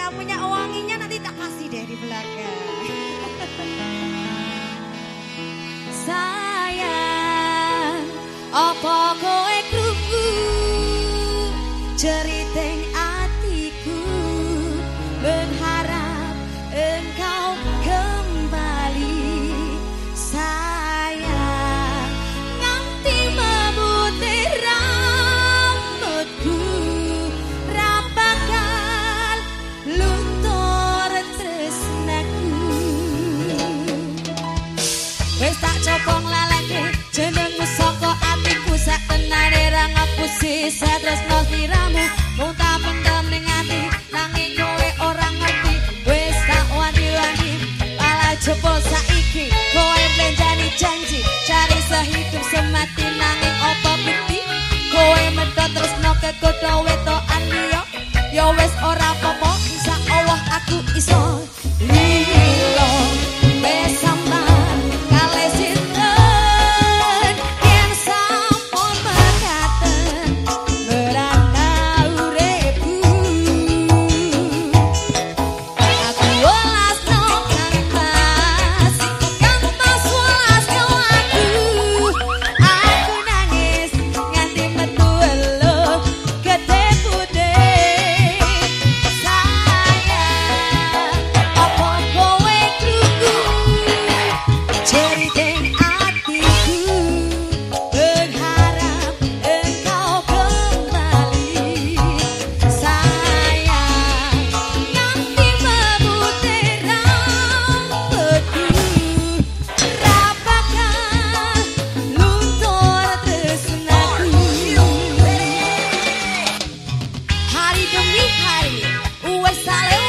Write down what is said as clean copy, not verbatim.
yang punya wanginya nanti tak kasih deh di belakang. Sayang, apa kowe krungu ceriteng atiku, berharap engkau kembali. Sayang, nganti memutih rambutku, ra bakal luntur tresnaku. Wis tak coba nglaleke jenengmu saka atiku, sak tenane ra ngapusi tresno sliramu. Mung tak pendem ning ati, nanging kowe ora ngerti. Wis tak wanti-wanti, malah jebol saiki kowe blenjani janji, cari sehidup semati nanging apa bukti. Kowe medhot tresno kegodho wetokan liya, ya wis ora apa-apa, insyaallah aku iso lilo. Wis sampean kalih sinten yen sampun mekaten merana uripku. Aku welasno kang mas welasno aku nangis nganti metu elo gede putih. Sayang, apa kowe krungu ceriteng atiku, berharap engkau kembali. Sayang, nganti memutih rambutku, ra bakal luntur tresnaku. Hari demi hari, wes sale